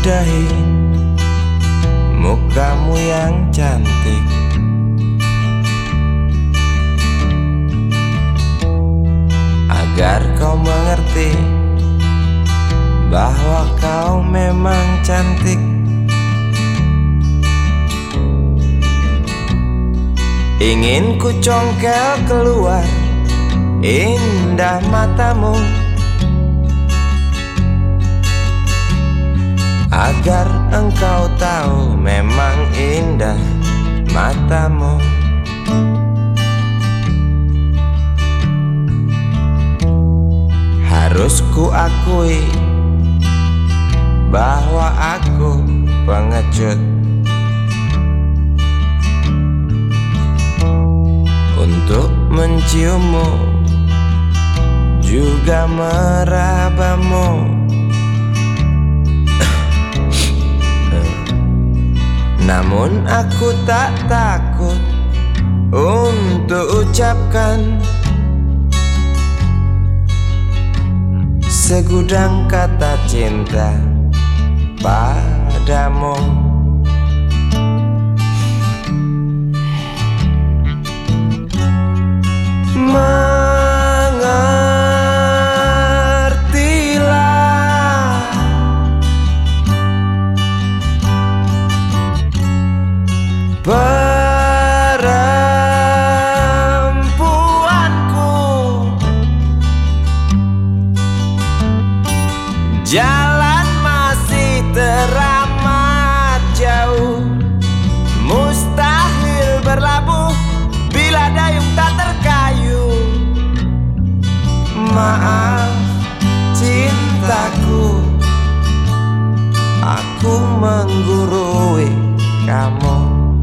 ludahi mukamu yang cantik, agar kau mengerti bahwa kau memang cantik. Ingin ku congkel keluar indah matamu, agar engkau tahu memang indah matamu. Harus ku akui bahwa aku pengecut untuk menciummu, juga merabamu. Namun aku tak takut untuk ucapkan segudang kata cinta padamu. Mengertilah perempuanku, jalan masih teramat jauh, mustahil berlabuh bila dayung tak terkayu. Maaf cintaku, aku menggurui kamu.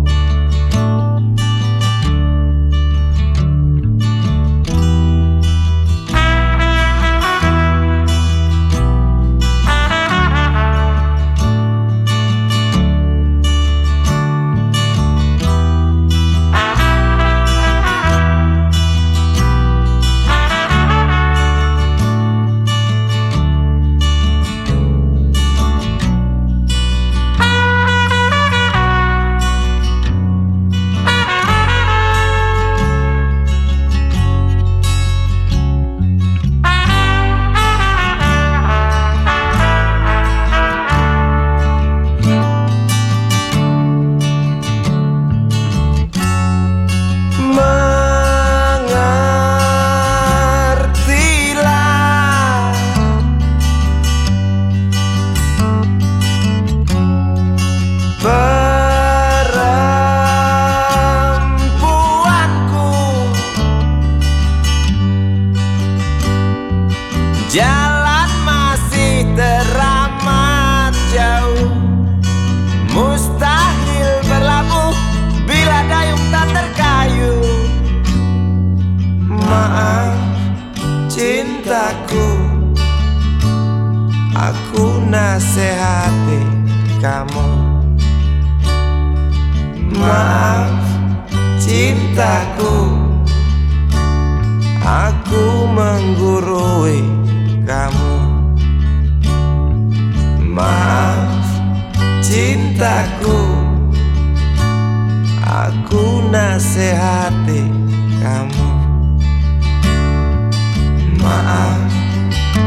Jalan masih teramat jauh, mustahil berlabuh bila dayung tak terkayu. Maaf cintaku, aku nasihati kamu. Maaf cintaku, aku menggurui kamu. Maaf cintaku, aku nasihati kamu. Maaf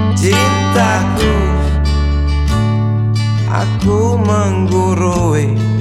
cintaku, aku menggurui